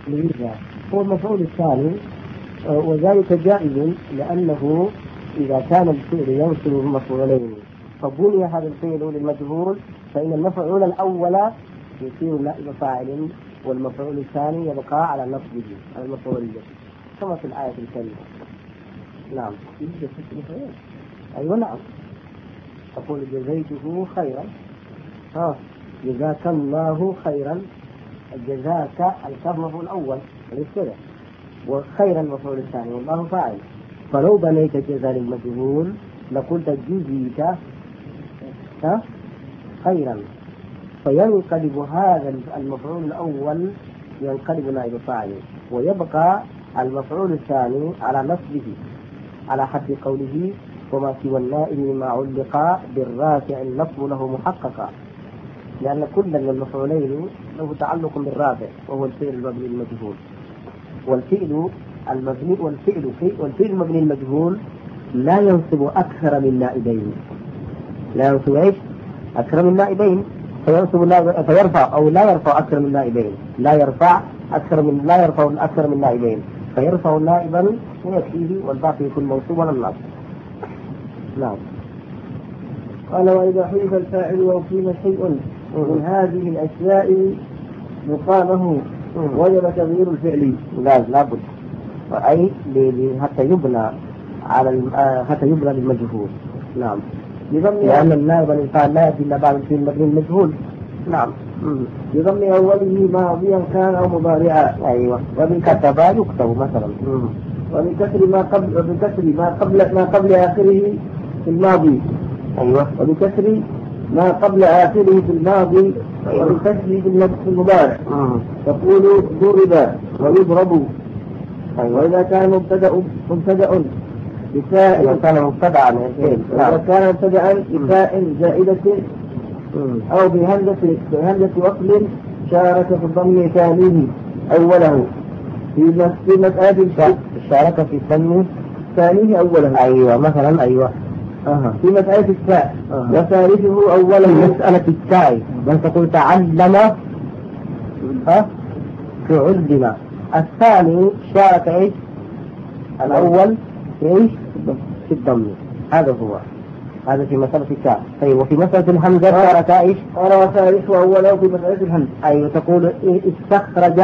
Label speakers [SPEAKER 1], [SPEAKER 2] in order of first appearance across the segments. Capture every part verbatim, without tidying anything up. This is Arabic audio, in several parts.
[SPEAKER 1] هو المفعول الثاني، وذلك جائز لأنه إذا كان الفعل ينصب مفعولين فبني هذا الفعل للمجهول فإن المفعول الأول يصير نائب فاعل والمفعول الثاني يبقى على نصبه على المفعولية كما في الآية الكريمة. نعم. أيوة نعم. أقول جزيته خيرا، ها جزاك الله خيرا، جزاك الكاف مفعول الأول ليس كذا، وخيرا المفعول الثاني والله فاعل. فلو بنيت جزاء للمجهول لقلت جزيت ها خيرا، فينقلب هذا المفعول الأول ينقلب نائب فاعل ويبقى المفعول الثاني على نصبه على حد قوله وما سوى النائب ما علق بالرافع النصب له محققا، لأن كل من المفعولين له تعلق بالرافع وهو الفعل المبني المجهول. والفعل المبني والفعل والفعل المبني المجهول لا ينصب أكثر من نائبين، لا ينصب إيش؟ أكثر من نائبين، فينصب فيرفع أو لا يرفع أكثر من نائبين، لا يرفع أكثر من لا يرفع أكثر من نائبين، فيرفع نائبا ويكفيه والباقي يكون منصوبا على النصب. نعم.
[SPEAKER 2] قال وإذا حذف الفاعل وأقيم شيء من هذه الأشياء مقامه وجب تغيير الفعل.
[SPEAKER 1] لا لابد، أي حتى يبنى على حتى يبنى للمجهول. نعم. لأن النائب الإنسان لا يأتي إلا بعد الفعل المبني المجهول. نعم.
[SPEAKER 2] بضم أوله ماضيا كان أو مضارعا.
[SPEAKER 1] أيوة. وبالكتب يكتب مثلا.
[SPEAKER 2] وبكسر ما قبل وبكسر ما قبل ما قبل آخره في الماضي.
[SPEAKER 1] أيوة.
[SPEAKER 2] وبكسر ما قبل آخره في الماضي. أيوة. وبكسر في المضارع. تقول ضرب ويضرب.
[SPEAKER 1] أيوة.
[SPEAKER 2] وإذا كان مبتدأ مبتدأ بفاء
[SPEAKER 1] إذا كان مبتدأ
[SPEAKER 2] إذا كان مبتدأ بفاء زائدة أو بهمزة بهمزة وصل شارك في الضم ثانيه أوله في في مسألة
[SPEAKER 1] شارك في الضم
[SPEAKER 2] ثانيه أوله.
[SPEAKER 1] أيوة مثلا. أيوة.
[SPEAKER 2] أه. في مسألة التاء
[SPEAKER 1] أه.
[SPEAKER 2] وثالثه أوله.
[SPEAKER 1] مسألة التاء بل تقول تعلم ها تعلم. الثاني شارك إيش؟ الأول إيش؟ في الضم. هذا هو، هذا في مسألة التاء. طيب وفي مسألة الهمزة شارك إيش؟
[SPEAKER 2] قال وثالثه أوله في مسألة الهمزة.
[SPEAKER 1] أيوة تقول استخرج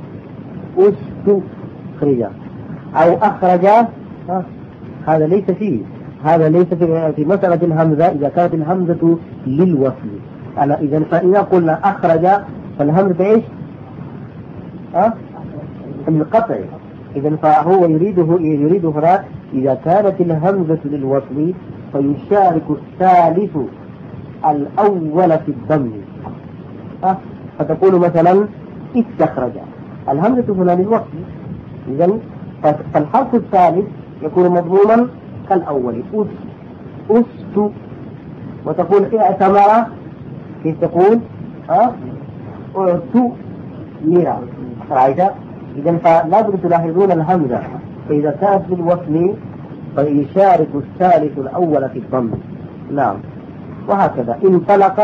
[SPEAKER 1] استخرج أو أخرج. ها هذا ليس فيه، هذا ليس في في مسألة الهمزة إذا كانت الهمزة للوصل. أنا إذا فإذا قلنا أخرج فالهمزة إيش؟ ها القطع. إذا فهو يريده يريد هنا إذا كانت الهمزة للوصل فيشارك الثالث الأول في الضم. ها فتقول مثلا استخرج، الهمزة هنا للوصل، إذا فالحرف الثالث يكون مضموما كالأول أس أست. وتقول اعتمر كيف تقول؟ ها أعتو ميرا. رأيت؟ إذا فلا بد تلاحظون الهمزة فإذا كانت بالوصل فيشارك الثالث الأول في الضم. نعم. وهكذا انطلق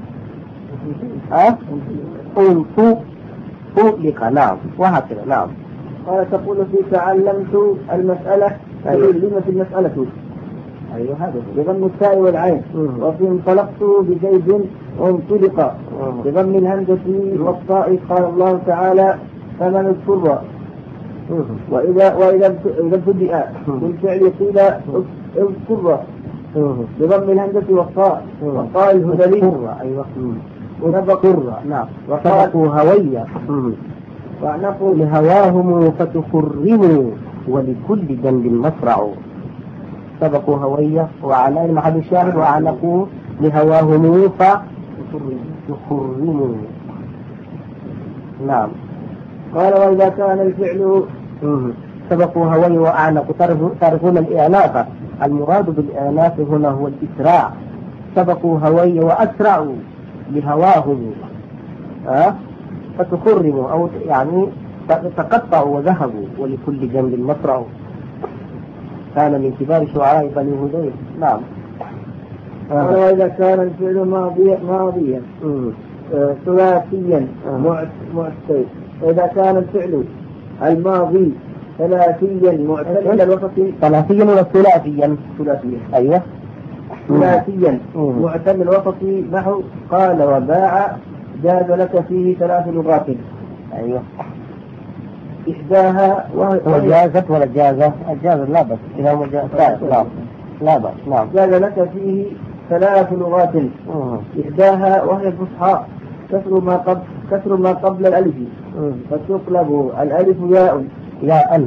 [SPEAKER 1] ها انطو طلق. نعم. وهكذا. نعم.
[SPEAKER 2] قال تقول في تعلمت المسألة تعلمت المسألة.
[SPEAKER 1] أيوة هذا
[SPEAKER 2] بضم التاء والعين. وفي انطلقت بزيد وانطلق بضم الهمزة والطاء. قال الله تعالى فمن اضطر. وإذا وإذا إذا ابتدأ بالفعل قيل اضطر بضم الهمزة والطاء والطاء الهذلي.
[SPEAKER 1] أيوة.
[SPEAKER 2] ونبقر.
[SPEAKER 1] نعم. وسبقوا هوية
[SPEAKER 2] وأعنقوا
[SPEAKER 1] لهواهم فتخرموا ولكل جنب مصرع. سبقوا هوية وعلى المحل الشاهد وأعنقوا لهواهم فتخرموا. نعم.
[SPEAKER 2] قال وإذا كان الفعل
[SPEAKER 1] سبقوا هوية وأعنقوا. تعرفون الإعناق، المراد بالإعناق هنا هو الإسراع. سبقوا هوية وأسرعوا لهواهم أه؟ فتخرموا أو يعني تقطعوا وذهبوا ولكل جنب مصرع. كان من كبار شعراء بني هذيل. نعم.
[SPEAKER 2] آه. وإذا كان الفعل ماضيا ماضيا ثلاثيا معتل إذا كان الفعل الماضي ثلاثيا معتل الوسط
[SPEAKER 1] ثلاثيا ولا ثلاثيا؟
[SPEAKER 2] ثلاثيا.
[SPEAKER 1] أيوه
[SPEAKER 2] ثلاثيا معتل الوسط نحو قال وباع جاز لك فيه ثلاث لغات.
[SPEAKER 1] أيوه.
[SPEAKER 2] إحداها
[SPEAKER 1] وجازت ولا جازة؟ الجازة لا بس إذا هو جازة لا لا بس نعم.
[SPEAKER 2] جاز لك فيه ثلاث لغات. إحداها وهي الفصحى كسر ما قبل كسر ما قبل الألف فتقلب الألف ياء
[SPEAKER 1] ياء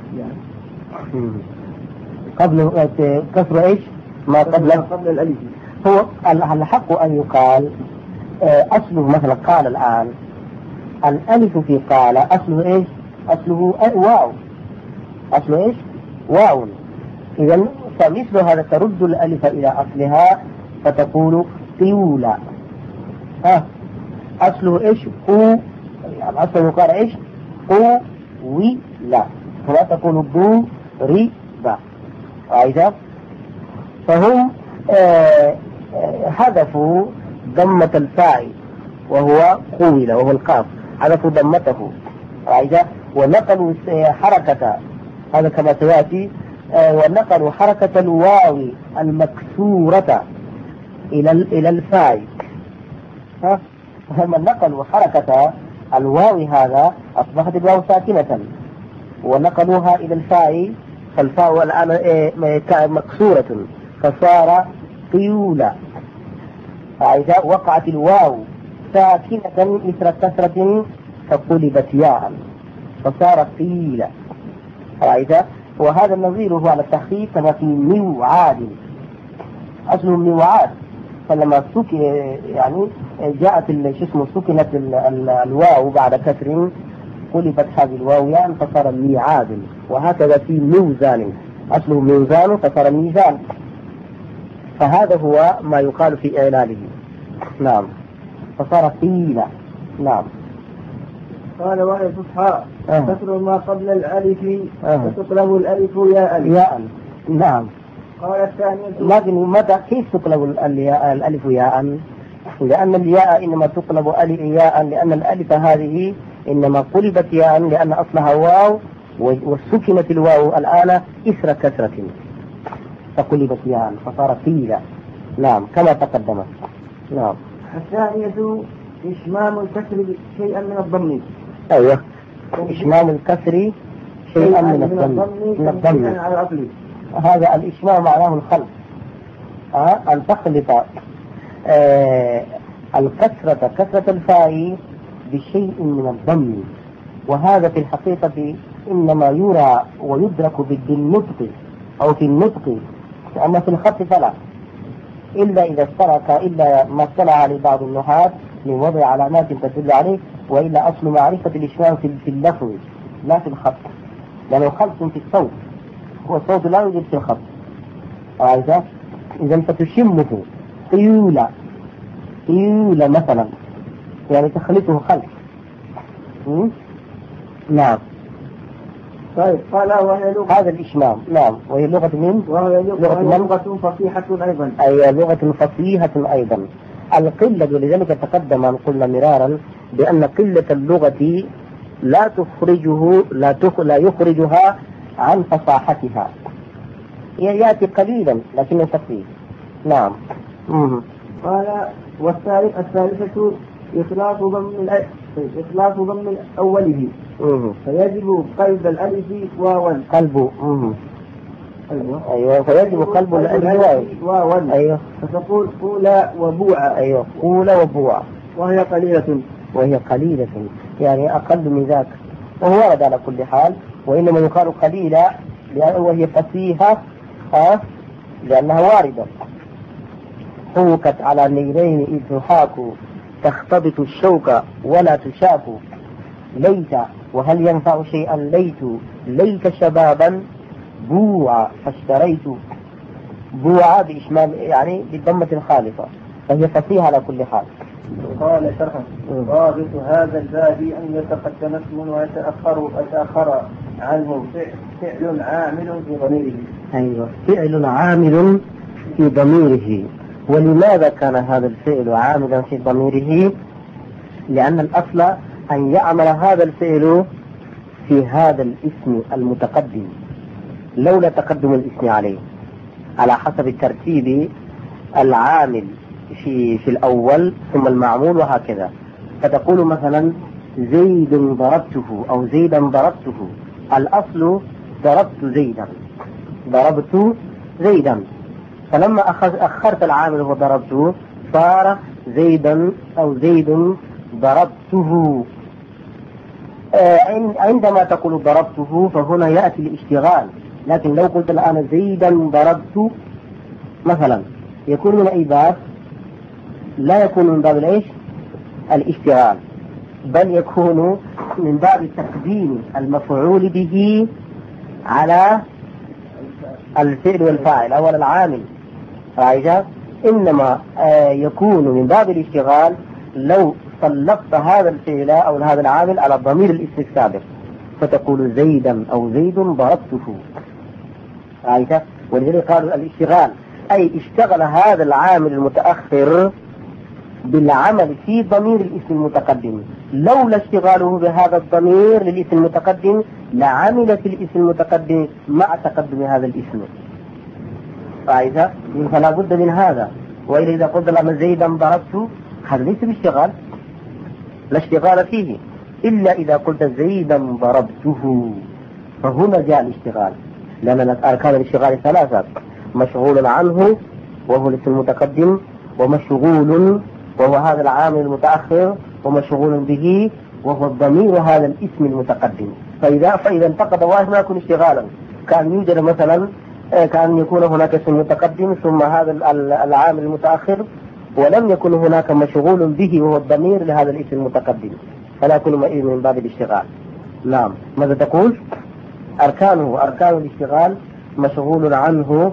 [SPEAKER 1] قبل كسر إيش؟ ما قبل
[SPEAKER 2] قبل الألف.
[SPEAKER 1] هو الحق أن يقال أصله مثلا قال الآن الألف في قال أصله إيش؟ أصله واو. أصله إيش؟ واو. إذا فمثل هذا ترد الألف إلى أصلها فتقول طيولا. ها أصله إيش؟ قو يعني أصله قال إيش؟ قو وي لا فلا تقول بو ري با. أيضا فهم آه آه هدفوا ضمة الفاعل وهو قويل وهو القاف هدفوا ضمته. أيضا ونقلوا حركة هذا كما سيأتي آه ونقلوا حركة الواو المكسورة إلى إلى الفاعل. ها فهم نقلوا حركة الواو هذا أصبحت الواو ساكنة ونقلوها إلى الفاء فالفاء الآن مكسورة فصار طيولا. فإذا وقعت الواو ساكنة مثل كسرة فقلبت ياء فصارت طيلا. فإذا وهذا النظير هو على التخفيف كما في موعاد أصله موعاد فلما سك يعني جاءت شو اسمه سكنت الواو بعد كسر قلبت هذه الواو يعني فصار ميعاد. وهكذا في ميزان أصله ميزان فصار ميزان. فهذا هو ما يقال في إعلاله. نعم فصار طيلة. نعم.
[SPEAKER 2] قال وهي الفصحى كسر ما قبل الألف
[SPEAKER 1] آه.
[SPEAKER 2] فتقلب الألف ياء
[SPEAKER 1] ياء. نعم.
[SPEAKER 2] قال الثانية
[SPEAKER 1] لكن متى كيف تقلب الألف ياء؟ لأن الياء إنما تقلب ياء لأن الألف هذه إنما قلبت ياء لأن أصلها واو وسكنت الواو الآن إثر كسرة فقلبت ياء فصارت طيلة. نعم كما تقدم. نعم.
[SPEAKER 2] الثانية إشمام الكسر شيئا من الضم.
[SPEAKER 1] أيوه إشمام الكسر شيئا من الضم من الضم
[SPEAKER 2] على الأصل.
[SPEAKER 1] هذا الإشمام معناه الخلط أه؟ أن تخلط آه الكسرة كسرة الفاء بشيء من الضم. وهذا في الحقيقة إنما يرى ويدرك بالنطق أو في النطق أما في الخط فلا إلا إذا اشترك إلا ما اطلع عليه بعض النحاة من وضع علامات تدل عليه وإلا أصل معرفة الإشمام في اللفظ لا في الخط لأنه خلط في الصوت هو الصوت لا يوجد في الخط. إذا إذا فتشمه طيولة طيولة مثلا يعني تخلطه خلط. نعم.
[SPEAKER 2] طيب قال وهي لغة
[SPEAKER 1] هذا الإشمام. نعم وهي لغة من؟
[SPEAKER 2] وهي لغة, لغة فصيحة أيضا.
[SPEAKER 1] أي لغة فصيحة أيضا. القلة ولذلك تقدم أن قلنا مرارا بأن قلة اللغة لا تخرجه لا, تخ... لا يخرجها عن فصاحتها. يأتي قليلا لكنه فصيح. نعم. مم.
[SPEAKER 2] قال والثالث الثالثة إخلاص ضم إخلاص ضم أوله فيجب قلب الألف واوا
[SPEAKER 1] قلب. أيوة فيجب قلب الألف
[SPEAKER 2] واوا.
[SPEAKER 1] أيوة
[SPEAKER 2] فتقول قولا وبوعا.
[SPEAKER 1] أيوة قولا وبوعا
[SPEAKER 2] وهي قليلة
[SPEAKER 1] وهي قليلة يعني أقل من ذاك وهو ورد على كل حال وإنما يقال قليلة وهي فصيحة لأنها واردة. حوكت على نيرين إذ تحاك تختبط الشوك ولا تشاك ليت وهل ينفع شيئا ليت ليت شبابا بوعا فاشتريت بوعا بإشمام يعني بالضمة الخالصة فهي فصيحة على كل حال.
[SPEAKER 2] قال شرحا ضابط هذا الباب أن يتقدم اسم ويتأخر يتأخر عنه فعل عامل في ضميره.
[SPEAKER 1] أيوة فعل عامل في ضميره. ولماذا كان هذا الفعل عاملا في ضميره؟ لأن الأصل أن يعمل هذا الفعل في هذا الاسم المتقدم لولا تقدم الاسم عليه على حسب الترتيب العامل في في الأول ثم المعمول وهكذا. فتقول مثلا زيد ضربته أو زيدا ضربته، الأصل ضربت زيدا ضربت زيدا، فلما أخرت العامل وضربته صار زيدا أو زيد ضربته. عندما تقول ضربته فهنا يأتي الاشتغال، لكن لو قلت الآن زيدا ضربت مثلا يكون من أي باب؟ لا يكون من باب الإيش؟ الاشتغال، بل يكون من باب تقديم المفعول به على الفعل والفاعل أو العامل. رأيت؟ إنما يكون من باب الاشتغال لو سلطت هذا الفعل أو هذا العامل على ضمير الاسم السابق، فتقول زيدا أو زيد ضربته. رأيت؟ ولذلك قالوا الاشتغال أي اشتغل هذا العامل المتأخر بالعمل في ضمير الاسم المتقدم، لولا اشتغاله بهذا الضمير للاسم المتقدم لعمل في الاسم المتقدم مع تقدم هذا الاسم. رأيت؟ فلا بد من هذا. وإذا إذا قلت لما زيدا ضربته هذا ليس باشتغال، لا اشتغال فيه إلا إذا قلت زيدا ضربته، فهنا جاء الاشتغال، لأن أركان الاشتغال ثلاثة: مشغول عنه وهو الاسم المتقدم، ومشغول وهو هذا العامل المتأخر، ومشغول به وهو الضمير هذا الاسم المتقدم. فإذا فإذا انتقد واحد ما يكون اشتغالا، كان يوجد مثلا كان يكون هناك اسم متقدم ثم هذا العامل المتأخر، ولم يكن هناك مشغول به وهو الضمير لهذا الاسم المتقدم، فلا يكون من باب الاشتغال. نعم. ماذا تقول؟ أركانه أركان الاشتغال: مشغول عنه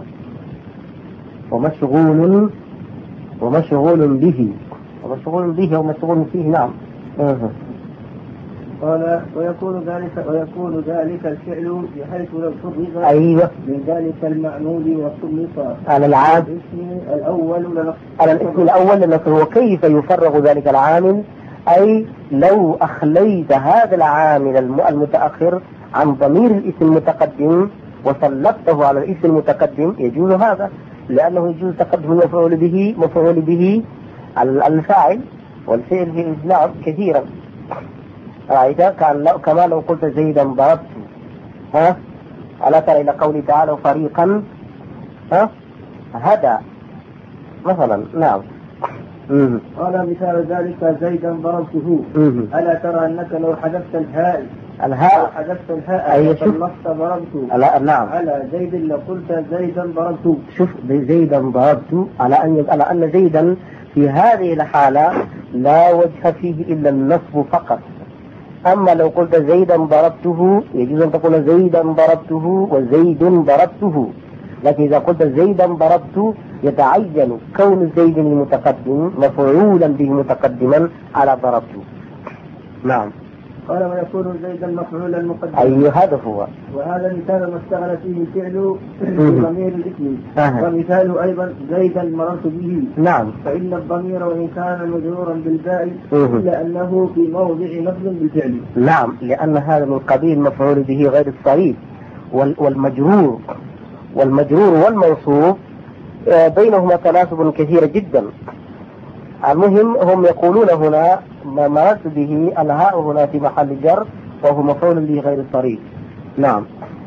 [SPEAKER 1] ومشغول ومشغول به ومشغول به ومشغول فيه. نعم. أه.
[SPEAKER 2] قال ويكون ذلك ويكون ذلك الفعل بحيث لو فرغ
[SPEAKER 1] أيوة
[SPEAKER 2] من ذلك المعمول وسلط
[SPEAKER 1] على العام
[SPEAKER 2] الاسم الأول لنص
[SPEAKER 1] على الاسم الأول لنص. وكيف يفرغ ذلك العامل؟ أي لو أخليت هذا العامل المتأخر عن ضمير الاسم المتقدم وسلطته على الاسم المتقدم يجوز هذا، لأنه يجوز تقدم المفعول به مفعول به على الفاعل والفعل في الإسلام كثيرا. رأيت؟ كما لو قلت زيدا ضربت، ها ألا ترى إلى قوله تعالى فريقا ها هدى مثلا. نعم.
[SPEAKER 2] قال مثال ذلك زيدا ضربته. ألا ترى أنك لو حذفت الهاء
[SPEAKER 1] الهاء
[SPEAKER 2] حذفت الهاء فصلت ضربت
[SPEAKER 1] لا نعم
[SPEAKER 2] على زيد لقلت زيدا ضربت.
[SPEAKER 1] شوف زيدا ضربت على أن على أن زيدا في هذه الحالة لا وجه فيه إلا النصب فقط. أما لو قلت زيدا ضربته يجوز أن تقول زيدا ضربته وزيد ضربته، لكن إذا قلت زيدا ضربت يتعين كون زيد المتقدم مفعولا به متقدما على ضربته. نعم.
[SPEAKER 2] قال ويكون زيدا مفعولا مقدما.
[SPEAKER 1] أي هذا هو.
[SPEAKER 2] وهذا مثال ما اشتغل فيه الفعل بضمير الاسم.
[SPEAKER 1] أه.
[SPEAKER 2] ومثاله أيضا زيدا مررت به.
[SPEAKER 1] نعم.
[SPEAKER 2] فإن الضمير وإن كان مجرورا بالباء إلا أنه في موضع نصب بالفعل.
[SPEAKER 1] نعم، لأن هذا من قبيل مفعول به غير الصريح. والمجرور والمجرور والموصوف بينهما تناسب كثير جدا. المهم هم يقولون هنا ما مررت به الهاء هنا في محل جر وهو مفعول به غير الصريح. نعم.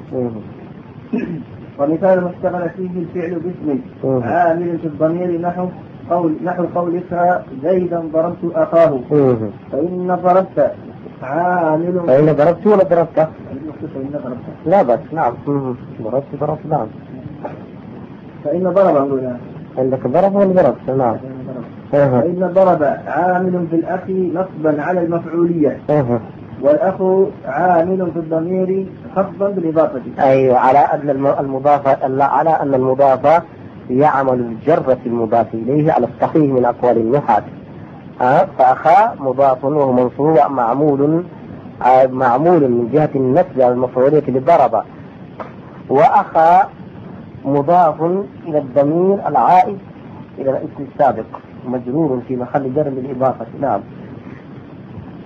[SPEAKER 2] ومثال ما اشتغل فيه الفعل باسم عامل في الضمير نحو قول نحو قولك زيدا ضربت أخاه. فإن ضربت عامل
[SPEAKER 1] فإن ضربت ولا ضربت؟
[SPEAKER 2] فإن ضربت
[SPEAKER 1] لا بس. نعم. ضربت ضربت. نعم.
[SPEAKER 2] فإن ضرب هنا
[SPEAKER 1] عندك ضرب ولا ضربت؟ نعم.
[SPEAKER 2] فإن ضرب عامل في الأخ نصبا على المفعولية، والأخ عامل في الضمير خفضا بالإضافة.
[SPEAKER 1] أيوة، على أن المضافة على أن المضافة يعمل الجر في المضاف إليه على الصحيح من أقوال النحاة. أه؟ فأخا مضاف وهو منصوب معمول معمول من جهة النسب على المفعولية للضرب، وأخا مضاف إلى الضمير العائد إلى الاسم السابق مجرور في محل جر بالإضافة. نعم.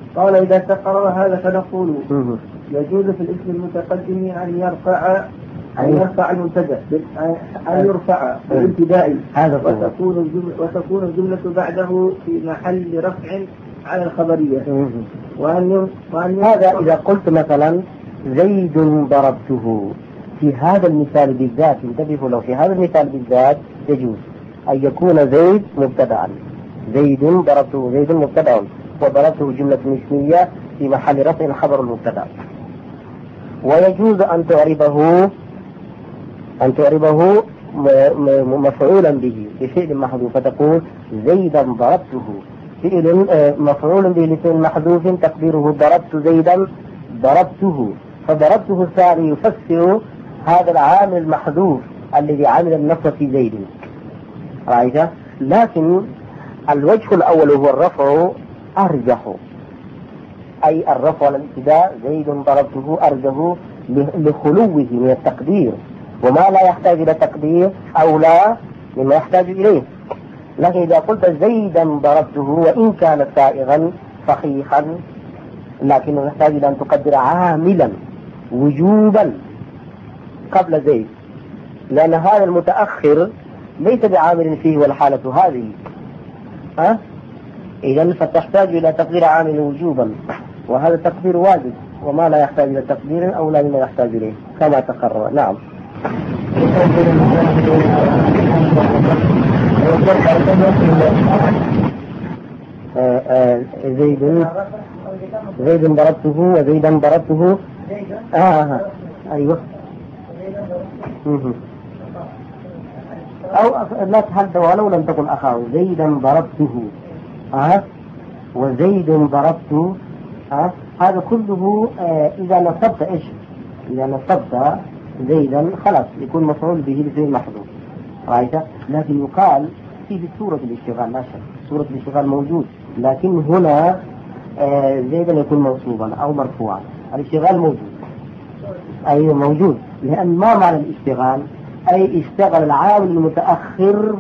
[SPEAKER 2] قال إذا تقرر هذا فنقول يجوز في الاسم المتقدم أن يرفع أن يرفع المبتدأ أن يرفع بالابتداء وتكون الجملة وتكون الجملة بعده في محل رفع على الخبرية. وأن وأن
[SPEAKER 1] هذا إذا قلت مثلا زيد ضربته في هذا المثال بالذات، انتبهوا لو في هذا المثال بالذات يجوز أن يكون زيد مبتدأ، زيد ضربته زيد مبتدأ وضربته جملة اسمية في محل رفع خبر المبتدأ. ويجوز أن تعربه أن تعربه مفعولا به بفعل محذوف، فتقول زيدا ضربته فعل مفعول به لفعل محذوف تقديره ضربت زيدا ضربته، فضربته الثاني يفسر هذا العامل المحذوف الذي عمل النصب في زيد، رأيت؟ لكن الوجه الأول هو الرفع أرجح، أي الرفع على الابتداء زيد ضربته أرجح لخلوه من التقدير، وما لا يحتاج إلى تقدير أولى مما يحتاج إليه. لكن إذا قلت زيدا ضربته وإن كان سائغا فخيخا لكنه يحتاج إلى أن تقدر عاملا وجوبا قبل زيد، لأن هذا المتأخر ليس بعامل فيه والحالة هذه، ها؟ إذن فتحتاج إلى تقدير عامل وجوبا، وهذا التقدير واجب، وما لا يحتاج إلى تقدير أولى مما يحتاج إليه كما تقرر. نعم. آه آه زيد زيد ضربته وزيدا ضربته آه, آه أيوه أو لا تحدث ولو لم تكن أخاه زيدا ضربته آه وزيد ضربته آه هذا كله آه إذا نصبت إيش إذا نصبت زيدا خلاص يكون مفعول به لفعل محذوف، رأيت؟ لكن يقال في سورة الاشتغال لا شك، سورة الاشتغال موجود، لكن هنا آه زيدا يكون منصوبا أو مرفوعا، الاشتغال موجود أي موجود، لأن ما معنى الاشتغال؟ أي اشتغل العامل المتأخر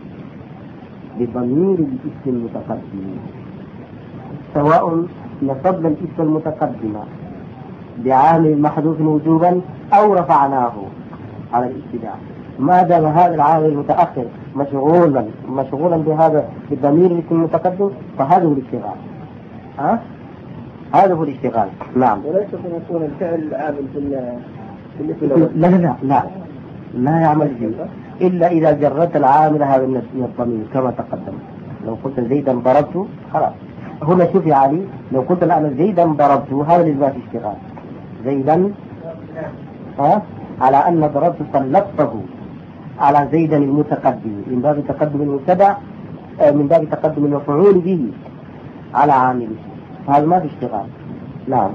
[SPEAKER 1] بضمير الاسم المتقدم، سواء نصبنا الاسم المتقدم بعامل محذوف وجوبا أو رفعناه على الابتداء، ما دام هذا العامل المتأخر مشغولا مشغولا بهذا بالضمير الاسم المتقدم فهذا هو الاشتغال. ها؟ هذا هو الاشتغال. نعم.
[SPEAKER 2] وليس أن يكون الفعل عامل في الاسم
[SPEAKER 1] لا لا لا لا يعمل فيه إلا إذا جردت العامل هذا من الضمير كما تقدم. لو قلت زيدا ضربته خلاص. هنا شوف يا علي، لو قلت الآن زيدا ضربته هذا لازم اشتغال زيدا ها على أن ضربت سلطته على زيدا المتقدم من باب تقدم المبتدأ من باب تقدم المفعول به على عامله، هذا ما في اشتغال. نعم.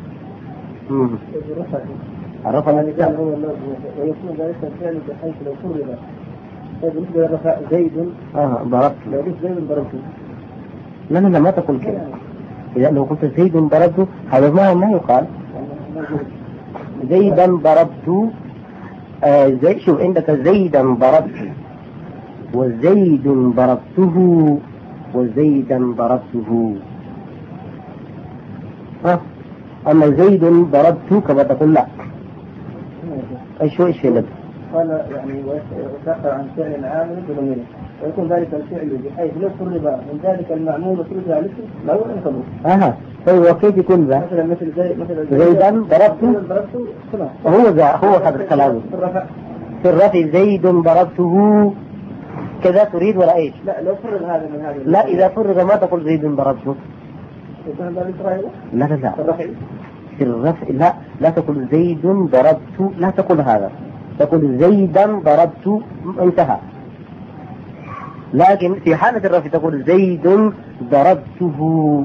[SPEAKER 2] الرفع النجال هو اللفظ ويكون ذلك الفعل بحيث لو فرغ بالنسبة للرفع زيد
[SPEAKER 1] اه ضربت
[SPEAKER 2] لو قلت زيد ضربته
[SPEAKER 1] لا لا ما تقول كده، إذا لو قلت زيد ضربته هذا ما ما يقال زيدا ضربت آه زي شوف عندك زيدا ضربت وزيد ضربته وزيدا ضربته ها، أما زيد ضربته كما تقول لا. ايش هو ايش هنا؟
[SPEAKER 2] قال يعني ويتأخر عن فعل عامل بضميره ويكون ذلك الفعل بحيث لو فرغ من ذلك المعمول وفرغ على الاسم لا ينقض.
[SPEAKER 1] اها طيب وكيف يكون ذا؟
[SPEAKER 2] مثلا مثل زي مثل
[SPEAKER 1] زيدا ضربته
[SPEAKER 2] ضربته خلاص
[SPEAKER 1] هو ذا هو هذا الكلام
[SPEAKER 2] في الرفع
[SPEAKER 1] في الرفع زيد ضربته كذا تريد ولا ايش؟
[SPEAKER 2] لا لو فرغ هذا من هذا
[SPEAKER 1] لا إذا فرغ ما تقول زيد ضربته.
[SPEAKER 2] يكون ذلك إسرائيل؟
[SPEAKER 1] لا لا لا
[SPEAKER 2] في الرفع
[SPEAKER 1] في الرفع لا لا تقول زيد ضربت، لا تقول هذا، تقول زيدا ضربت انتهى. لكن في حالة الرفع تقول زيد ضربته،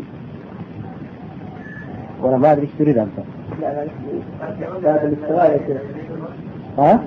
[SPEAKER 1] ولا ما أدري ايش تريد أنت؟
[SPEAKER 2] لا هذا الاستغاثة يا شيخ.
[SPEAKER 1] ها؟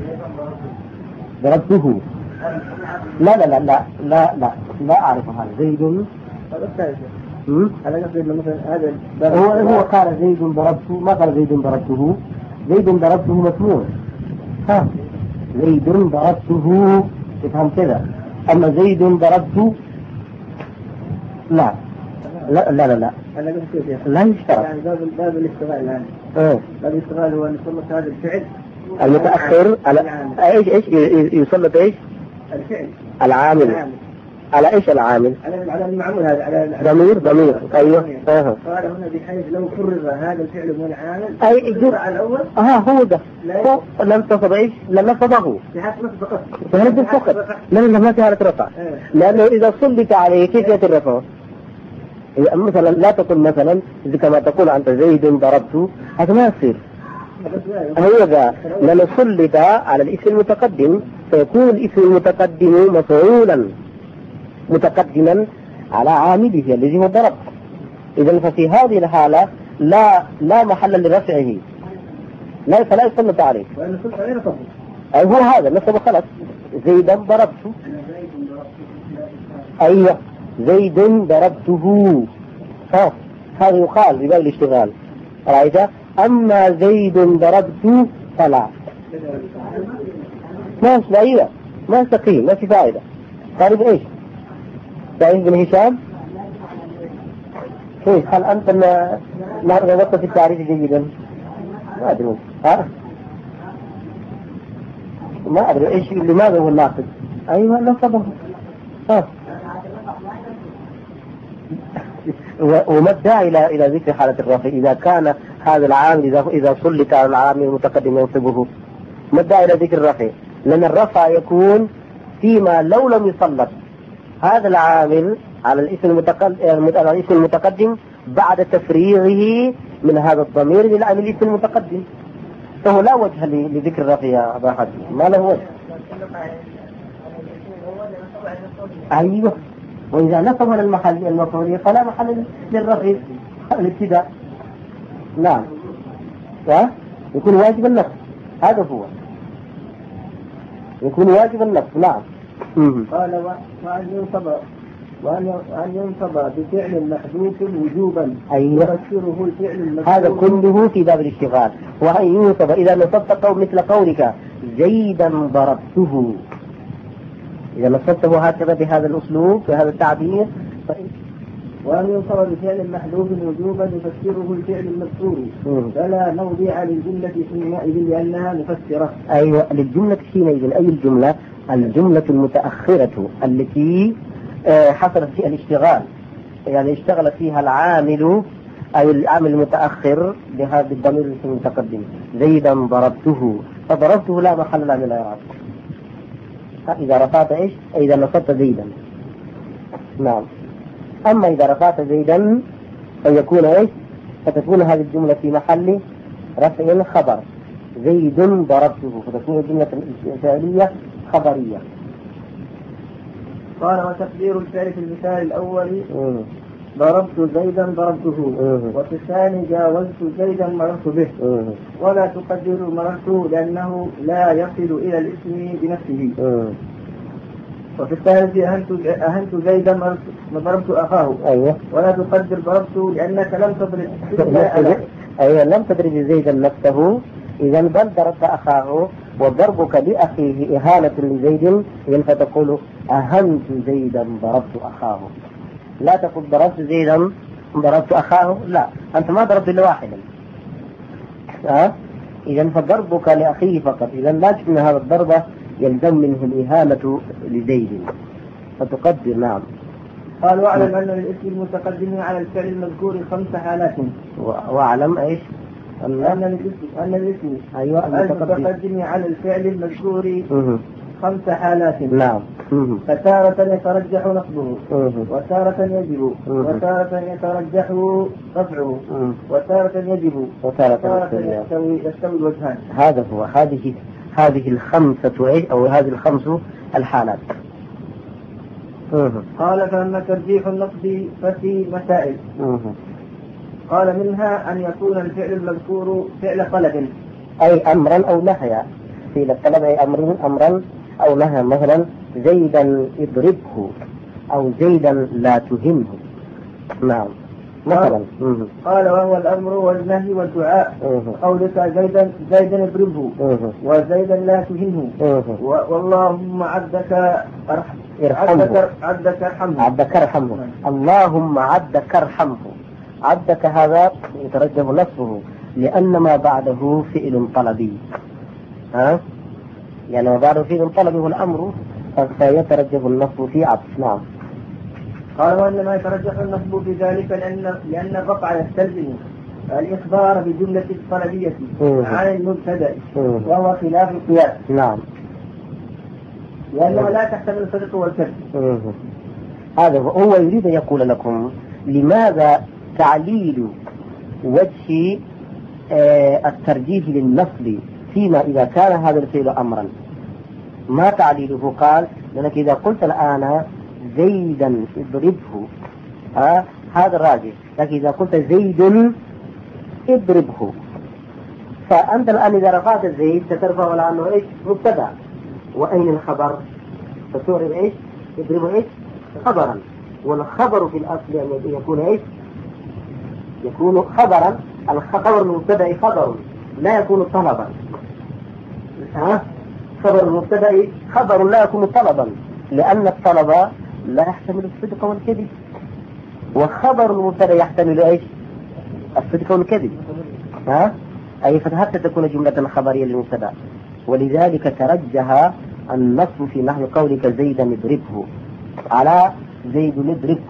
[SPEAKER 1] ضربته لا لا لا لا لا لا لا أعرف هذا زيد
[SPEAKER 2] هذا الثالث.
[SPEAKER 1] هذا
[SPEAKER 2] قصدي مثلا هذا
[SPEAKER 1] هو هو قال زيد ضربته، ما قال زيد ضربته، زيد ضربته مسموع. ها زيد ضربته تفهم كذا، أما زيد ضربته لا لا لا لا لا
[SPEAKER 2] أنا قلت كيف
[SPEAKER 1] لا يشترط.
[SPEAKER 2] يعني باب باب الاشتغال الآن.
[SPEAKER 1] إيه.
[SPEAKER 2] باب الاشتغال هو أن يسلط هذا الفعل
[SPEAKER 1] المتأخر على إيش إيش يسلط إيش؟
[SPEAKER 2] الفعل
[SPEAKER 1] العامل.
[SPEAKER 2] العامل.
[SPEAKER 1] على إيش العامل؟
[SPEAKER 2] على على المعمول هذا على
[SPEAKER 1] ضمير ضمير أيوه.
[SPEAKER 2] آه. قال هنا بحيث لو فرغ هذا الفعل من العامل
[SPEAKER 1] أي جزء
[SPEAKER 2] على الأول.
[SPEAKER 1] آه هو ده. هو لم تصب إيش؟ لم نصبه.
[SPEAKER 2] بحسب فقط.
[SPEAKER 1] فهذا فقط. لأن ما في حالة رفع. لأنه إذا سلط عليه كيف يترفع؟ مثلا لا تقول مثلا إذا كما تقول أنت زيد ضربته هذا ما يصير. هو ذا لأنه سلط على الاسم المتقدم فيكون الاسم المتقدم مفعولا متقدما على عامله الذي هو ضرب. إذا ففي هذه الحالة لا لا محل لرفعه لا فلا يسلط عليه. أي هو هذا نصب خلص زيدا ضربته. أيوة زيد ضربته. ها هذا يقال بباب الاشتغال. رأيت؟ أما زيد ضربته فلا ما أيوة ما استقيم ما في فائدة. تعرف إيش؟ تعرف بن هشام؟ كيف هل أنت ما ما ربطت في التعريف جيدا؟ ما أدري. ها؟ ما أدري إيش لماذا هو الناقد؟ أيوة نصبه. ها وما الداعي إلى إلى ذكر حالة الرفع إذا كان هذا العامل إذا إذا سلط على العامل المتقدم ينصبه؟ ما الداعي إلى ذكر الرفع؟ لأن الرفع يكون فيما لو لم يسلط هذا العامل على الاسم المتقدم على الاسم المتقدم بعد تفريغه من هذا الضمير للعامل الاسم المتقدم فهو لا وجه لذكر الرفع يا أبا حد ما له وجه. أيوه وإذا نصب للمحل المفعول فلا محل للرفع الابتداء. نعم يكون واجب النصب هذا هو يكون واجب النصب. نعم.
[SPEAKER 2] قال وأن ينصب وأن ينصب بفعل محذوف وجوبا يفسره الفعل المذكور.
[SPEAKER 1] هذا كله في باب الاشتغال. وأن ينصب إذا نصبت قول مثل قولك زيدا ضربته إذا نصبته هكذا بهذا الأسلوب بهذا التعبير.
[SPEAKER 2] وأن ينصب بفعل محذوف وجوبا يفسره الفعل المذكور فلا موضع للجملة حينئذ لأنها مفسرة.
[SPEAKER 1] أيوة للجملة حينئذ أي الجملة؟ الجملة المتأخرة التي حصلت فيها الاشتغال يعني اشتغل فيها العامل أي العامل المتأخر بهذا الضمير المتقدم زيدا ضربته فضربته لا محل له من الإعراب إذا رفعت إيش؟ إذا نصبت زيدا. نعم. أما إذا رفعت زيدا فيكون إيش؟ فتكون هذه الجملة في محل رفع خبر زيد ضربته فتكون الجملة الفعلية خبرية.
[SPEAKER 2] قال وتقدير الفعل في المثال الأول ضربت زيدا ضربته وفي الثاني جاوزت زيدا مررت به ولا تقدر مررت لأنه لا يصل إلى الاسم بنفسه. وفي الثالث أهنت أهنت زيدا ضربت أخاه.
[SPEAKER 1] أيوة.
[SPEAKER 2] ولا تقدر ضربت لأنك لم تضرب
[SPEAKER 1] أيوة لم تضرب زيدا نفسه إذا بل ضربت أخاه وضربك لأخيه إهانة لزيد إذن فتقول أهنت زيدا ضربت أخاه لا تقول ضربت زيدا ضربت أخاه لا أنت ما ضربت إلا واحدا. أه؟ إذن فضربك لأخيه فقط إذن لا تكون هذا الضربة يلزم منه الإهانة لزيد فتقدر. نعم.
[SPEAKER 2] قال واعلم أن الاسم المتقدم على الفعل المذكور خمس حالات.
[SPEAKER 1] واعلم إيش؟
[SPEAKER 2] أن الاسم أن الاسم
[SPEAKER 1] أيوة
[SPEAKER 2] المتقدم على الفعل المذكور خمس حالات.
[SPEAKER 1] نعم.
[SPEAKER 2] فتارة يترجح نصبه وتارة يجب وتارة يترجح رفعه وتارة يجب
[SPEAKER 1] وتارة
[SPEAKER 2] يستوي يستوي الوجهان.
[SPEAKER 1] هذا هو هذه هذه الخمسة أو هذه الخمس الحالات.
[SPEAKER 2] قال فأما ترجيح النصب ففي مسائل. قال منها أن يكون الفعل المذكور فعل طلب
[SPEAKER 1] أي أمرا أو نهيا فعل الطلب أي أمر أمرا أو نهيا مثلا زيدا اضربه أو زيدا لا تهمه. نعم مثلا.
[SPEAKER 2] قال وهو الأمر والنهي والدعاء قولك زيدا زيدا اضربه وزيدا لا تهمه واللهم عبدك
[SPEAKER 1] ارحمه
[SPEAKER 2] عبدك ارحمه
[SPEAKER 1] عبدك ارحمه اللهم عبدك ارحمه. عبدك هذا يترجم لفظه لأن ما بعده فعل طلبي، ها يعني ما بعده فعل طلبي والأمر فيترجم اللفظ في عبد. نعم.
[SPEAKER 2] قال وإنما يترجح النصب في ذلك لأن لأن الرفع يستلزم الإخبار بجملة الطلبية عن المبتدأ وهو خلاف القياس.
[SPEAKER 1] نعم.
[SPEAKER 2] لأنه لا تحتمل الصدق والكذب.
[SPEAKER 1] هذا هو يريد أن يقول لكم لماذا تعليل وجه آه الترجيح للنصب فيما إذا كان هذا الفعل أمرا. ما تعليله؟ قال لأنك إذا قلت الآن زيدا اضربه آه هذا الراجح، لكن إذا قلت زيد اضربه فأنت الآن إذا رفعت زيد سترفع عنه إيش؟ مبتدأ. وأين الخبر؟ فتعرف إيش؟ اضربه إيش؟ خبرا. والخبر في الأصل أن يكون إيش؟ يكون خبرا. الخبر المبتدأ خبر لا يكون طلبا. ها؟ خبر المبتدأ خبر لا يكون طلبا لأن الطلب لا يحتمل الصدق والكذب، وخبر المبتدأ يحتمل إيش؟ الصدق والكذب. ها؟ أي فحتى تكون جملة خبرية للمبتدأ. ولذلك ترجح النص في نحو قولك زيدا اضربه على زيد اضربه.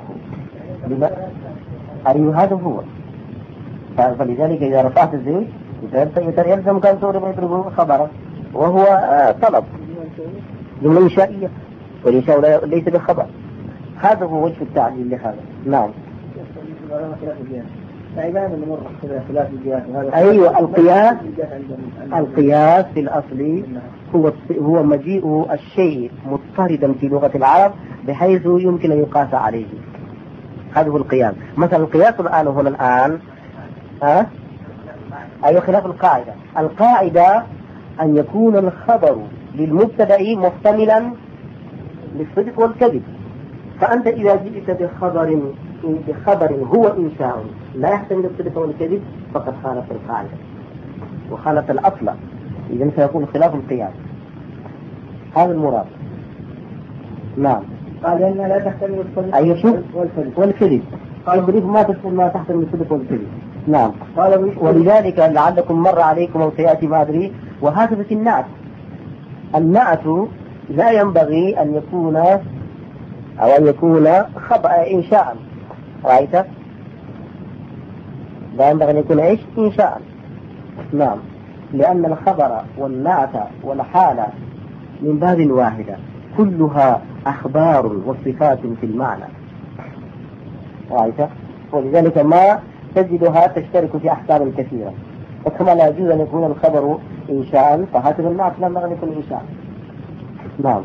[SPEAKER 1] أيوه هذا هو. فلذلك إذا رفعت الزيد يلزم كان تضربه خبرا وهو آه طلب جملة إنشائية، والإنشاء ليس بالخبر. هذا هو وجه التعليل لهذا. نعم. أيوة القياس القياس في الأصل هو هو مجيء الشيء مضطردا في لغة العرب بحيث يمكن أن يقاس عليه. هذا هو القياس. مثلا القياس الآن هنا الآن ها أيوة خلاف القاعدة. القاعدة أن يكون الخبر للمبتدأ محتملا للصدق والكذب. فأنت إذا جئت بخبر بخبر هو إنشاء لا يحتمل الصدق والكذب فقد خالف القاعدة وخالف الأصل، إذن سيكون خلاف القياس. هذا المراد. نعم.
[SPEAKER 2] قال لأنها لا تحتمل الصدق
[SPEAKER 1] أيوة
[SPEAKER 2] والكذب
[SPEAKER 1] والكذب. قال ما تحتمل ما تحتمل الصدق والكذب. نعم. قال ولذلك لعلكم مر عليكم أو سيأتي ما أدري. وهكذا في النعت. النعت لا ينبغي أن يكون أو أن يكون خبأ إنشاء. رأيت؟ لا ينبغي أن يكون إيش؟ إنشاء. نعم. لأن الخبر والنعت والحالة من باب واحدة كلها أخبار وصفات في المعنى. رأيت؟ ولذلك ما تجدها تشترك في أحكام كثيرة. وكما لا يجوز أن يكون الخبر إنشاء فهكذا النعت لا ينبغي أن يكون إنشاء. نعم.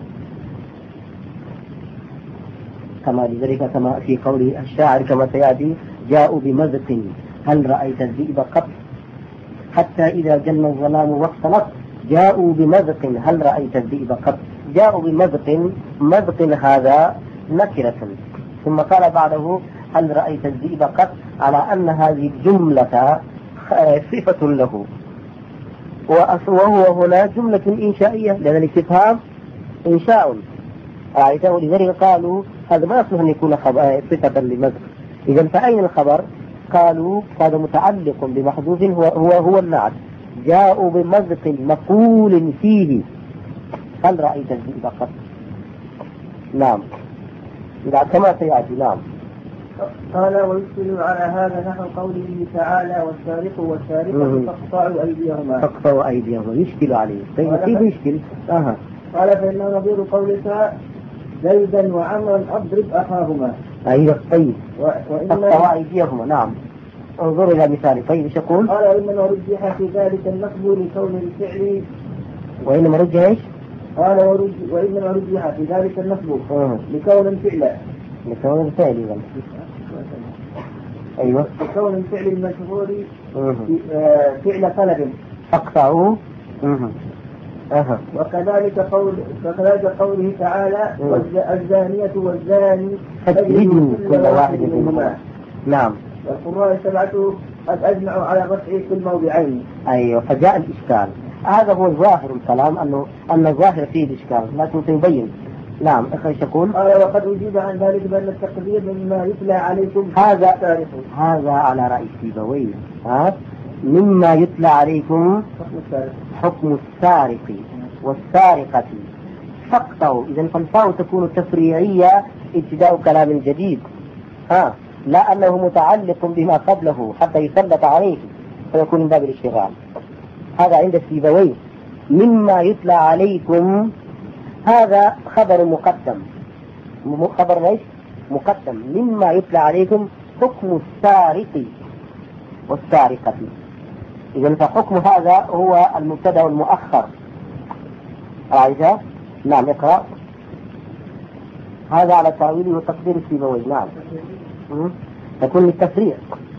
[SPEAKER 1] كما لذلك كما في قول الشاعر كما سيأتي جاءوا بمزق هل رأيت الذئب قط حتى إذا جن الظلام واختلط جاءوا بمزق هل رأيت الذئب قط. جاءوا بمزق مزق هذا نكرة ثم قال بعده هل رأيت الذئب قط على أن هذه الجملة صفة له وهو هنا جملة إنشائية لأن الاستفهام إنشاء. ولذلك قالوا هذا ما يصلح أن يكون صفة لمزق. إذا فأين الخبر؟ قالوا هذا متعلق بمحذوف هو هو, هو النعت. جاءوا بمزق مقول فيه هل رأيت الذئب قط. نعم. كما سيأتي. نعم.
[SPEAKER 2] قال ويشكل على هذا نحو قوله تعالى والسارق والسارقة فاقطعوا أيديهما
[SPEAKER 1] فاقطعوا أيديهما يشكل عليه. طيب كيف يشكل؟ أها.
[SPEAKER 2] قال فإنه نظير قولك زيدا وعمرا أضرب أخاهما.
[SPEAKER 1] أيوة. طيب فاقطعوا أيديهما. نعم. انظروا إلى مثال. طيب ايش يقول؟
[SPEAKER 2] قال وإنما رجح في ذلك النصب لكون الفعل.
[SPEAKER 1] وإنما رجح ايش؟
[SPEAKER 2] قال وإنما رجح في ذلك النصب لكون الفعل
[SPEAKER 1] لكون الفعل إذن. أيوة.
[SPEAKER 2] لكون الفعل المشهور فعل طلب
[SPEAKER 1] فاقطعوا. أها.
[SPEAKER 2] وكذلك قول وكذلك قوله تعالى الزانية والزاني
[SPEAKER 1] فاجلدوا كل واحد منهما. نعم.
[SPEAKER 2] والقراء السبعة قد أجمعوا على رفع كل موضعين.
[SPEAKER 1] أيوة. فجاء الإشكال. هذا هو ظاهر الكلام أنه أن الظاهر فيه الإشكال لكن سيبين نعم ايش يقول؟
[SPEAKER 2] قال وقد أجيب عن ذلك بأن التقدير مما يتلى عليكم
[SPEAKER 1] هذا هذا على رأي سيبويه. ها مما يتلى عليكم حكم السارق والسارقة فقطعوا. إذا فالفاء تكون تفريعية ابتداء كلام جديد، ها لا أنه متعلق بما قبله حتى يسلط عليه فيكون من باب الاشتغال. هذا عند سيبويه. مما يتلى عليكم هذا خبر مقدم، خبر ليش مقدم. مما يتلى عليكم حكم السارق والسارقة. إذن فحكم هذا هو المبتدأ المؤخر. رأيت؟ نعم اقرأ. هذا على تأويله وتقدير السيبوي. نعم تكون للتفريع.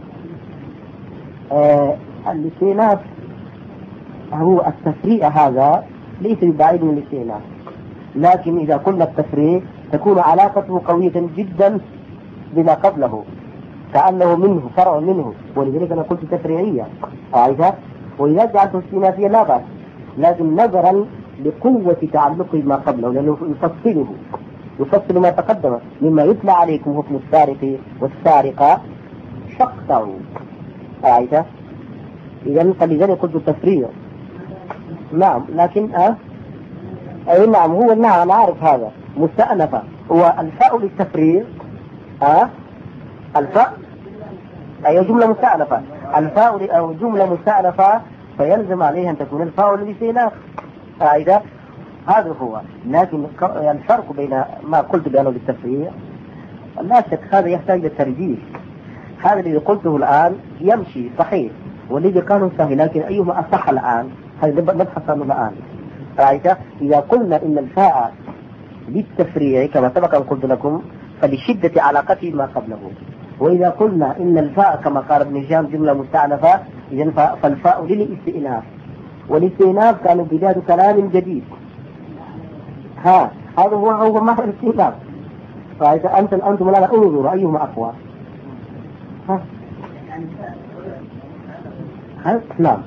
[SPEAKER 1] آه الاستئناف هو التفريع، هذا ليس ببعيد من الاستئناف، لكن إذا قلنا التفريع تكون علاقته قوية جدا بما قبله كأنه منه فرع منه، ولذلك أنا قلت تفريعية. أعيدها. وإذا جعلته استئنافية لا بأس، لكن نظرا لقوة تعلقه بما قبله لأنه يفصله يفصل ما تقدم. مما يتلى عليكم حكم السارق والسارقة فاقطعوا. أعيدها. إذا فلذلك قلت التفريع. نعم لكن أه أي نعم هو نعم عارف هذا مستأنفة. هو الفاء للتفريع أه الفاء أي جملة مستأنفة. الفاء أو جملة مستأنفة فيلزم عليها أن تكون الفاء للاستئناف. إذا هذا هو. لكن الفرق بين ما قلت بأنه للتفريع لا شك هذا يحتاج للترجيح. هذا الذي قلته الآن يمشي صحيح والذي كانوا سهل، لكن أيهما أصح الآن هذا نبحث عنه الآن. رأيت؟ إذا قلنا إن الفاء للتفريع كما سبق أن قلت لكم فلشدة علاقته ما قبله، وإذا قلنا إن الفاء كما قال ابن هشام جملة مستأنفة إذن فالفاء للاستئناف، والاستئناف كان بداية كلام جديد. ها هذا هو هو محور الاستئناف. فإذا أنت أنتم لا انظروا أيهما أقوى. ها ها نعم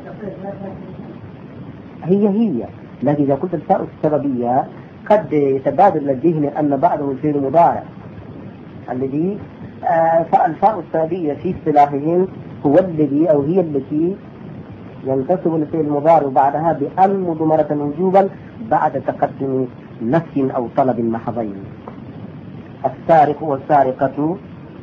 [SPEAKER 1] هي هي. لكن إذا قلت الفاء السببية قد يتبادل للذهن أن بعده الفعل المضارع الذي آه فالفاء السببية في اصطلاحهم هو الذي أو هي التي ينتسب للفعل المضارع بعدها بأن مضمرة وجوبا بعد تقدم نفي أو طلب محضين. السارق والسارقة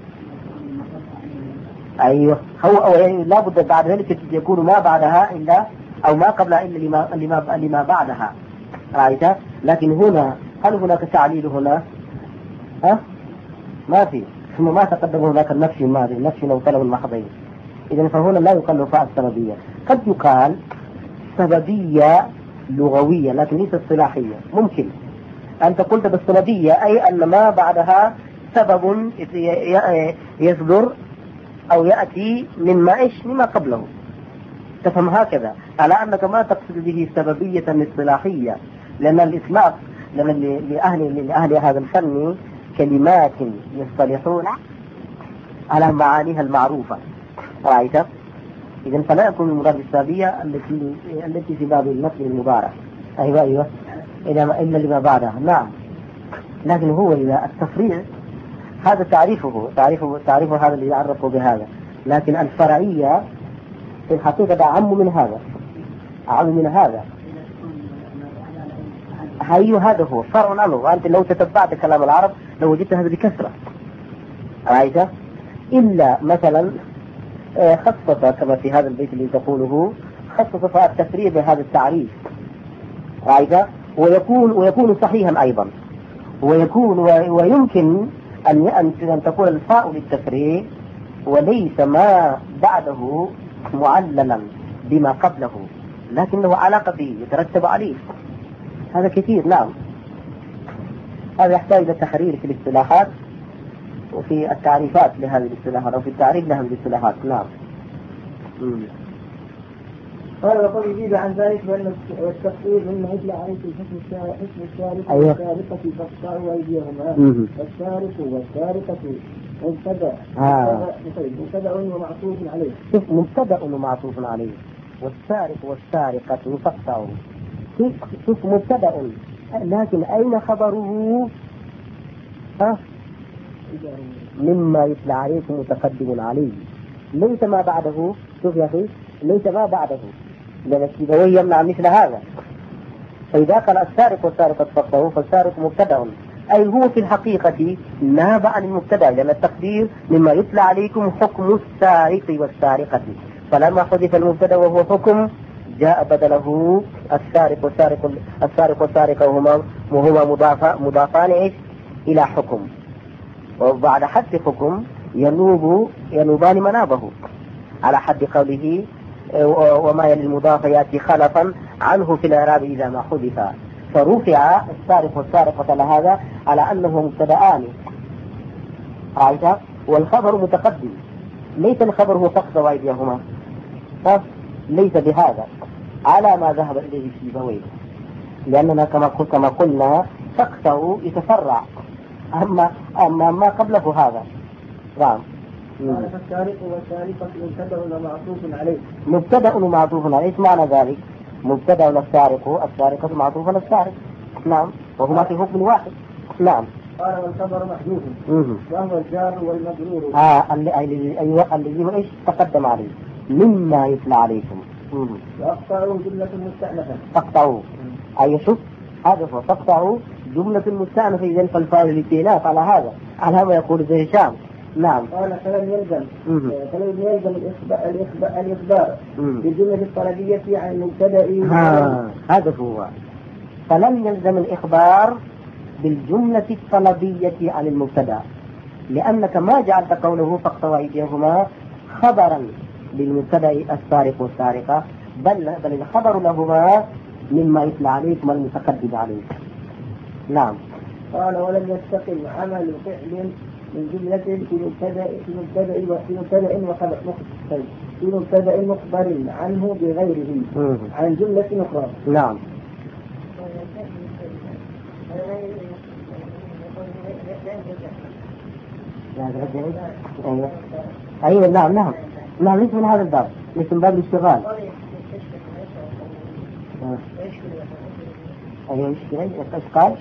[SPEAKER 1] أيوه هو أو يعني لا بد بعد ذلك يكون ما بعدها إلا أو ما قبلها إلا لما لما لما بعدها. رأيت؟ لكن هنا هل هناك تعليل هنا؟ ها؟ ما في. ثم ما تقدم هناك النفي الماضي نفي أو طلب محضين. إذا فهنا لا يقال فاء السببية. قد يقال سببية لغوية لكن ليس اصطلاحية. ممكن أنت قلت بالسببية أي أن ما بعدها سبب يصدر أو يأتي من ما إيش مما قبله. تفهم هكذا على أنك ما تقصد به سببية اصطلاحية، لأن الإطلاق لأن لأهل لأهل هذا الفن كلمات يصطلحون على معانيها المعروفة. رأيت؟ إذن فلا يكون المراد بالسببية التي التي في باب النفي المضارع. أيوة أيوة إلا إلا لما بعدها. نعم لكن هو إذا التفريع هذا تعريفه تعريفه تعريفه هذا اللي يعرفه بهذا، لكن الفرعية في الحقيقة أعم من هذا أعم من هذا. أيوة هذا هو فرع عنه. وأنت لو تتبعت كلام العرب لو وجدت هذا بكثرة. رأيت؟ إلا مثلا خصص كما في هذا البيت اللي تقوله خصص التفريع بهذا التعريف. رأيت؟ ويكون ويكون صحيحا أيضا، ويكون ويمكن أن أن تكون الفاء للتفريع وليس ما بعده معللا بما قبله لكنه علاقة به يترتب عليه. هذا كثير. نعم هذا يحتاج إلى تحرير في الاصطلاحات وفي التعريفات لهذه الاصطلاحات أو في التعريف لهذه الاصطلاحات. نعم.
[SPEAKER 2] قال وقد يجيب عن ذلك بأن التفصيل مما يتلى عليه حكم السارق والسارقة فاقطعوا أيديهما. السارق والسارقة مبتدأ مبتدأ ومعطوف عليه.
[SPEAKER 1] شوف مبتدأ ومعطوف عليه والسارق والسارقة فاقطعوا. شوف مبتدأ لكن أين خبره؟ ها؟ مما يتلى عليكم متقدم عليه، ليس ما بعده. شوف يا أخي، ليس ما بعده، لأن السيبوي يمنع مثل هذا. فإذا قال السارق والسارقة فقطعوا، فالسارق مبتدأ، أي هو في الحقيقة ناب عن المبتدأ، لأن التقدير مما يتلى عليكم حكم السارق والسارقة، فلما حذف المبتدأ وهو حكم جاء بدله السارق والسارق السارق والسارقة وهما وهما مضاف مضافان إلى حكم، وبعد حذف حكم ينوب ينوبان منابه، على حد قوله وما يلي المضاف يأتي خلفا عنه في الإعراب إذا ما حذف، فرفع السارق والسارقة لهذا على أنه مبتدآن، والخبر متقدم، ليس الخبر هو فقط وأيديهما، ليس بهذا على ما ذهب إليه السيبوي، لأننا كما قلت كما قلنا فقطه يتفرع، أما أما ما قبله هذا. نعم.
[SPEAKER 2] قال فالسارق والسارقة مبتدأ ومعطوف عليه.
[SPEAKER 1] مبتدأ ومعطوف عليه، ايش معنى ذلك؟ مبتدأ السارق، السارقة معطوف على السارق. نعم، وهما في حكم واحد. نعم.
[SPEAKER 2] قال والخبر محذوف وهو الجار والمجرور.
[SPEAKER 1] اه اللي ايوه اللي هو ايش تقدم عليه مما يتلى عليكم.
[SPEAKER 2] واقطعوا جملة مستأنفة.
[SPEAKER 1] تقطعوا اي شوف هذا هو تقطعوا جملة مستأنفة، اذا فالفاعل الاستئناف على هذا على ما يقول زي هشام. نعم.
[SPEAKER 2] قال فلم يلزم فلم يلزم الإخبار, الإخبار, الإخبار بالجملة الطلبية عن المبتدأ.
[SPEAKER 1] هذا هو، فلم يلزم الإخبار بالجملة الطلبية عن المبتدأ، لأنك ما جعلت قوله فاقطعوا أيديهما خبرا للمبتدأ السارق والسارقة، بل بل الخبر لهما مما يتلى عليكم المتقدم عليك. نعم.
[SPEAKER 2] قال ولم يستقل عمل فعل من جملة في مبتدأ في مبتدأ وفي مبتدأ وخبر مخبر في مبتدأ مخبر عنه بغيره عن جملة أخرى.
[SPEAKER 1] نعم. أيوة. أيوة. نعم نعم نعم ليس من هذا الباب، ليس من باب الاشتغال. أيوة. إيش قال؟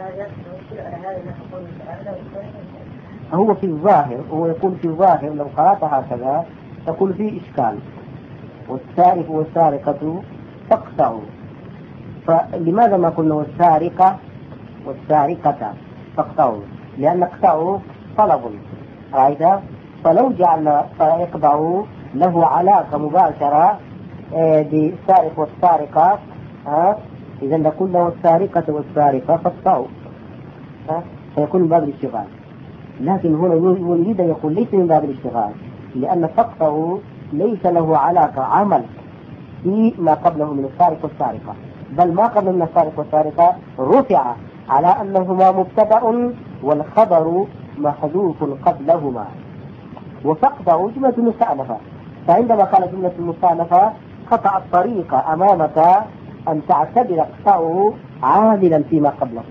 [SPEAKER 1] هو في الظاهر، هو يقول في الظاهر لو قرأت هكذا تقول فيه إشكال، والسارق والسارقة تقطعوا، فلماذا ما قلنا والسارقة والسارقة تقطعوا؟ لأن اقطعوا طلب، عايزة، فلو جعلنا يقطعوا له علاقة مباشرة بالسارق والسارقة، ها إذا نقول له السارقة والسارقة فاقطعوا، ها فيكون باب الاشتغال. لكن هنا يريد أن يقول ليس من باب الاشتغال، لأن فقطه ليس له علاقة عمل فيما قبله من السارق والسارقة، بل ما قبل من السارق والسارقة رفع على أنهما مبتدأ والخبر محذوف قبلهما، وفقطه جملة مستأنفة، فعندما قال جملة مستأنفة قطع الطريق أمامك أن تعتبر اقطعه عاملا فيما قبله،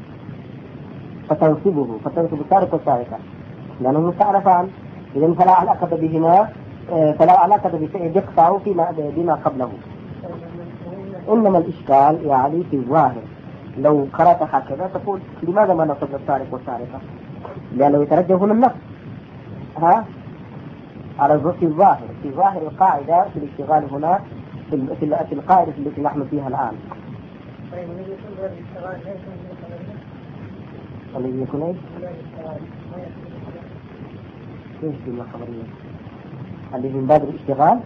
[SPEAKER 1] فتنصبه فتنصب السارق والسارقة لأنه مستأنفان، إذن فلا علاقة بهما، فلا علاقة بقطعه فيما بما قبله. إنما الإشكال يعني في الظاهر، لو قرأت هكذا تقول لماذا ما نصب السارق والسارقة؟ لأنه يترجح هنا النص، ها على في الظاهر، في ظاهر القاعدة في الاشتغال هنا في في القاعدة التي نحن فيها الآن. الذي يكون ايش؟ ايش جملة خبرية؟ الذي من باب الاشتغال؟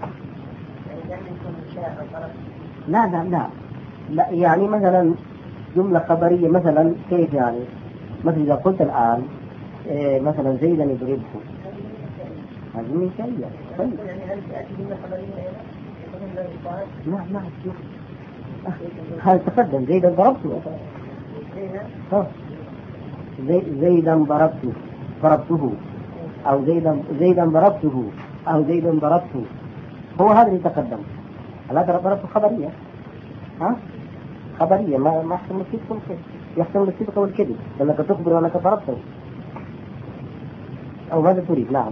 [SPEAKER 1] لا لا لا لا يعني مثلا جملة خبرية مثلا كيف يعني؟ مثلا إذا قلت الآن إيه مثلا زيدا يضربه، هذه من شيء طيب. لا لا شوف هذا تقدم زيدا ضربته، زي زيدا ضربته ضربته أو زيدا زيدا ضربته أو زيدا ضربته، هو هذا اللي تقدم. هذا ضربته خبرية، ها خبرية ما ما يحتمل الصدق والكذب، يحتمل الصدق والكذب لأنك تخبر أنك ضربته، أو ماذا تريد؟ نعم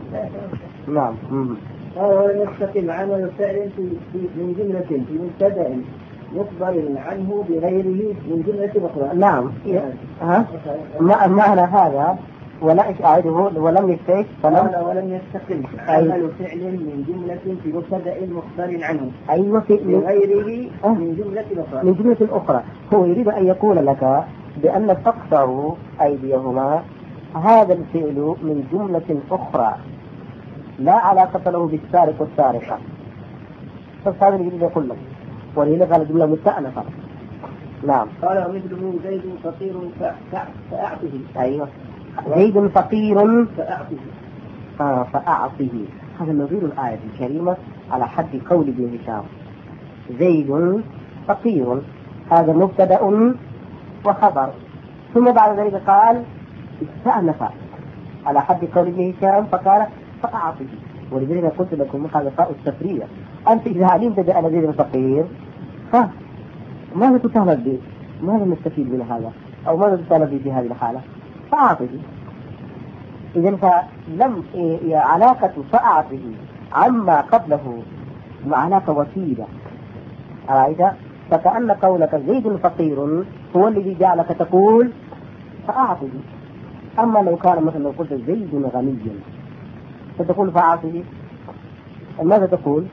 [SPEAKER 1] نعم.
[SPEAKER 2] قال ولم يستقل عمل فعل في من جملة في مبتدأ مخبر عنه بغيره من جملة أخرى.
[SPEAKER 1] نعم. ها؟ معنى هذا ولا أعيده ولم يستيق
[SPEAKER 2] فلم ولم يستقل عمل فعل من جملة في مبتدأ مخبر عنه.
[SPEAKER 1] أيوة في
[SPEAKER 2] بغيره من جملة أخرى.
[SPEAKER 1] من جملة أخرى. هو يريد أن يقول لك بأن فقطعوا أيديهما هذا الفعل من جملة أخرى لا علاقة له بالسارق والسارقة. فهذا اللي يريد يقول لك، ولذلك قال جملة مستأنفة. نعم.
[SPEAKER 2] قال ومثله زيد فقير فأعطه.
[SPEAKER 1] أيوة. زيد فقير
[SPEAKER 2] فأعطه.
[SPEAKER 1] آه فأعطه. هذا نظير الآية الكريمة على حد قول ابن هشام. زيد فقير هذا مبتدأ وخبر، ثم بعد ذلك قال استأنف على حد قول ابن هشام فقال فأعطه. ولذلك قلت لكم هذا فاء التفريع. أنت إذا علمت بأن زيد فقير ها ماذا تطالب به؟ ماذا نستفيد من هذا؟ أو ماذا تطالب به في هذه الحالة؟ فأعطه. إذن فلم علاقة فأعطه عما قبله علاقة وسيلة. رأيت؟ فكأن قولك زيد فقير هو الذي جعلك تقول فأعطه. أما لو كان مثلا لو قلت زيد غني فتقول فأعطه، ماذا تقول؟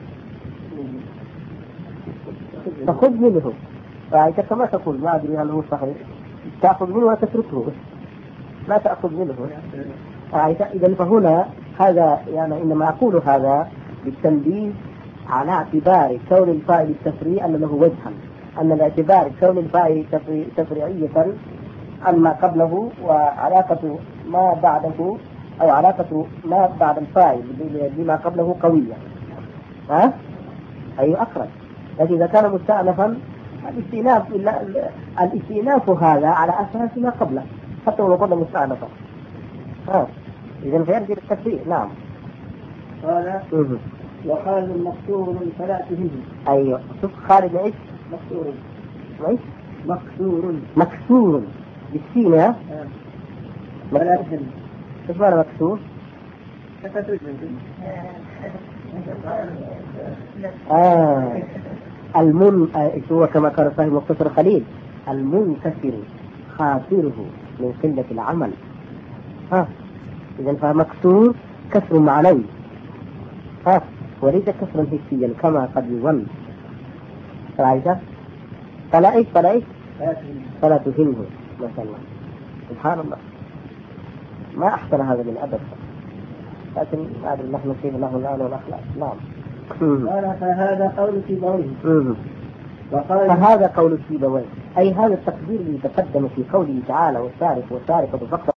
[SPEAKER 1] تأخذ منه. رأيت كما تقول ما أدري هل هو صحيح، تأخذ منه وتتركه لا تأخذ منه. رأيت؟ إذن فهنا هذا يعني إنما أقول هذا بالتنبيه على اعتبار كون الفاعل التفريع أن له وجها، أن الاعتبار كون الفاعل تفريعية أما قبله وعلاقة ما بعده أو علاقة ما بعد الفاعل بما قبله قوية. ها؟ أي أخرج. لكن إذا كان مستأنفا الاستئناف الاستئناف هذا على أساس ما قبله حتى لو قلنا مستأنفا. ها؟ إذا فيرجع التفريع. نعم.
[SPEAKER 2] قال وخالد مكسور فلا تهمه.
[SPEAKER 1] أيوه. شوف خالد إيش؟
[SPEAKER 2] مكسور.
[SPEAKER 1] إيش؟
[SPEAKER 2] مكسور.
[SPEAKER 1] مكسور بالسين. ها؟
[SPEAKER 2] فلا تهمه.
[SPEAKER 1] إيش معنى مكسور؟ آه المن هو كما قال صاحب مختصر خليل المنكسر خاسره من قلة العمل. ها إذا فمكسور كسر معنوي ها وليس كسرا حسيا كما قد يظن. رأيت؟ فلا إيش فلا إيش فلا تهمه. ما شاء الله سبحان الله ما أحسن هذا من أبد. لكن ما أدري نحن كيف له الآن والأخلاق. نعم.
[SPEAKER 2] قال فهذا قول سيبويه.
[SPEAKER 1] فهذا قول سيبويه أي هذا التقدير اللي تقدم في قوله تعالى والسارق والسارقة فاقطعوا